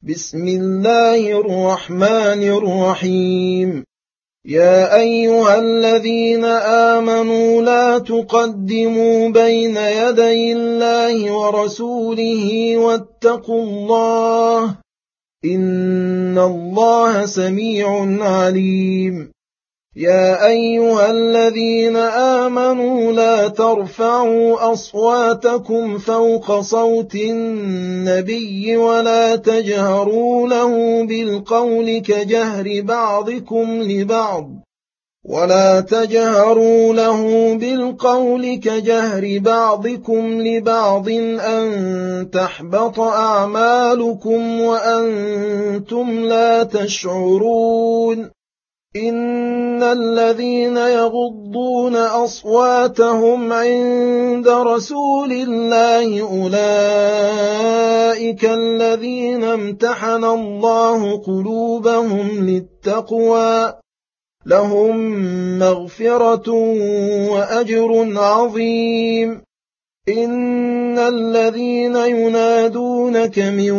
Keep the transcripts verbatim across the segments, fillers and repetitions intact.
بسم الله الرحمن الرحيم. يا أيها الذين آمنوا لا تقدموا بين يدي الله ورسوله واتقوا الله إن الله سميع عليم. يا أيها الذين آمنوا لا ترفعوا أصواتكم فوق صوت النبي ولا تجهروا له بالقول كجهر بعضكم لبعض ولا تجهروا له بالقول كجهر بعضكم لبعض أن تحبط أعمالكم وأنتم لا تشعرون. إن الذين يغضون أصواتهم عند رسول الله أولئك الذين امتحن الله قلوبهم للتقوى لهم مغفرة وأجر عظيم. إن الذين ينادونك من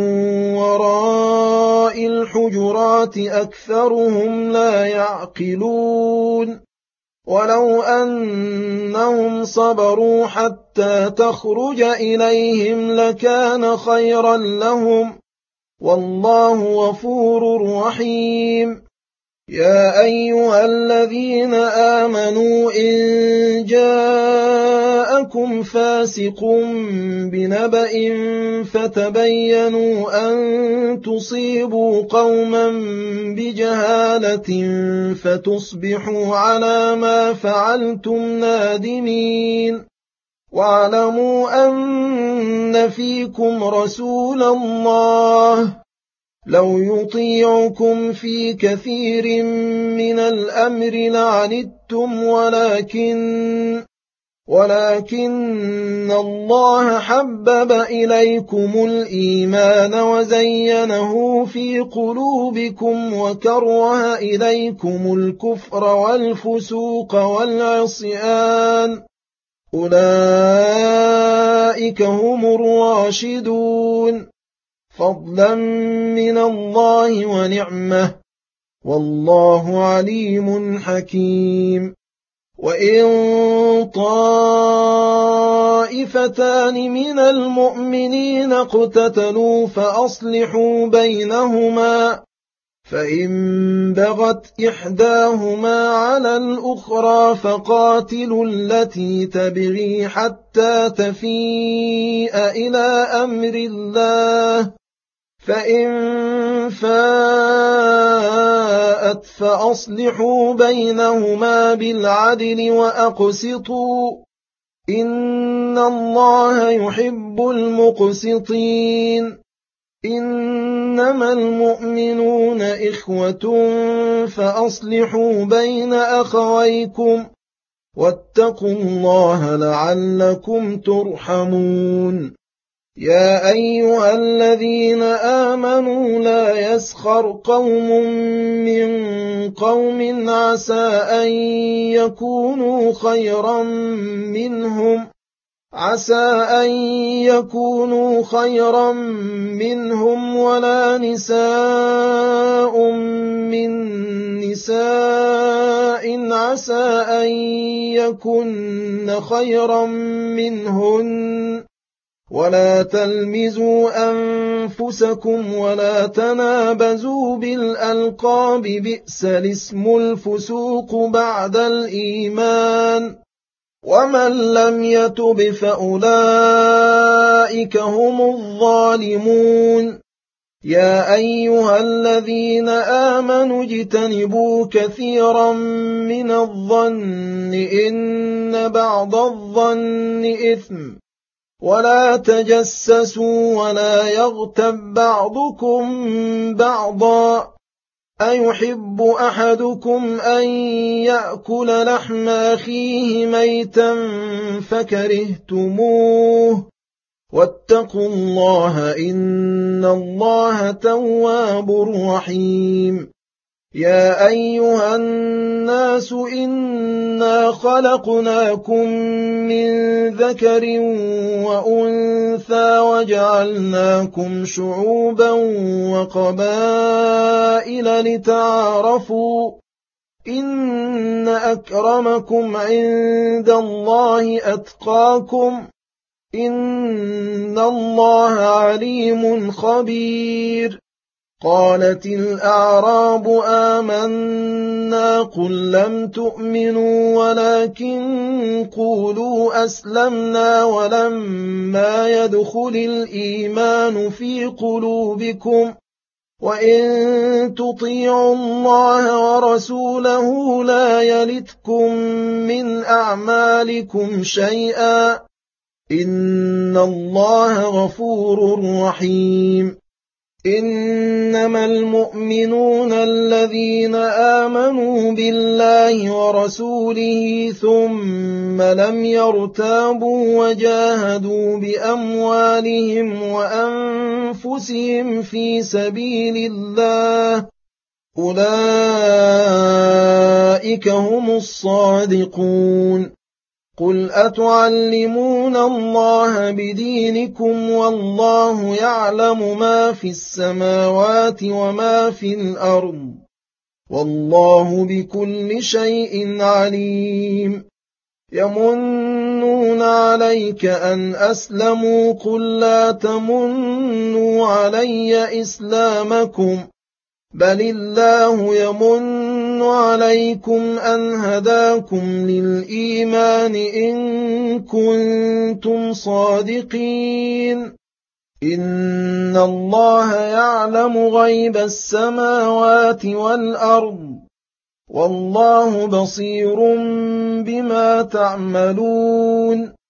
وراء الحجرات أكثرهم لا يعقلون. ولو أنهم صبروا حتى تخرج إليهم لكان خيرا لهم والله غفور رحيم. يا أيها الذين آمنوا إن جاءكم فاسق بنبأ فتبينوا أن تصيبوا قوما بجهالة فتصبحوا على ما فعلتم نادمين. واعلموا أن فيكم رسول الله لو يطيعكم في كثير من الأمر لعنتم ولكن ولكن الله حبب إليكم الإيمان وزينه في قلوبكم وكره إليكم الكفر والفسوق والعصيان أولئك هم الراشدون فضلا من الله ونعمه والله عليم حكيم. وإن طائفتان من المؤمنين اقتتلوا فأصلحوا بينهما فإن بغت إحداهما على الأخرى فقاتلوا التي تبغي حتى تفيء إلى أمر الله فإن فاءت فأصلحوا بينهما بالعدل وأقسطوا إن الله يحب المقسطين. إنما المؤمنون إخوة فأصلحوا بين أخويكم واتقوا الله لعلكم ترحمون. يا أيها الذين آمنوا لا يسخر قوم من قوم عسى أن يكونوا خيرا منهم عسى أن يكونوا خيرا منهم ولا نساء من نساء عسى أن يكن خيرا منهن ولا تلمزوا أنفسكم ولا تنابزوا بالألقاب بئس الاسم الفسوق بعد الإيمان ومن لم يتب فأولئك هم الظالمون. يا أيها الذين آمنوا اجتنبوا كثيرا من الظن إن بعض الظن إثم ولا تجسسوا ولا يغتب بعضكم بعضا أيحب أحدكم أن يأكل لحم أخيه ميتا فكرهتموه واتقوا الله إن الله تواب رحيم. يا أيها الناس إنا خلقناكم من ذكر وأنثى وجعلناكم شعوبا وقبائل لتعارفوا إن أكرمكم عند الله أتقاكم إن الله عليم خبير قالت الأعراب آمنا قل لم تؤمنوا ولكن قولوا أسلمنا ولما يدخل الإيمان في قلوبكم وإن تطيعوا الله ورسوله لا يلتكم من أعمالكم شيئا إن الله غفور رحيم إنما المؤمنون الذين آمنوا بالله ورسوله ثم لم يرتابوا وجاهدوا بأموالهم وأنفسهم في سبيل الله أولئك هم الصادقون قل أتعلمون الله بدينكم والله يعلم ما في السماوات وما في الأرض والله بكل شيء عليم يمنون عليك أن أسلموا قل لا تمنوا علي إسلامكم بل الله يمن عليكم أن هداكم للإيمان إن كنتم صادقين إن الله يعلم غيب السماوات والأرض والله بصير بما تعملون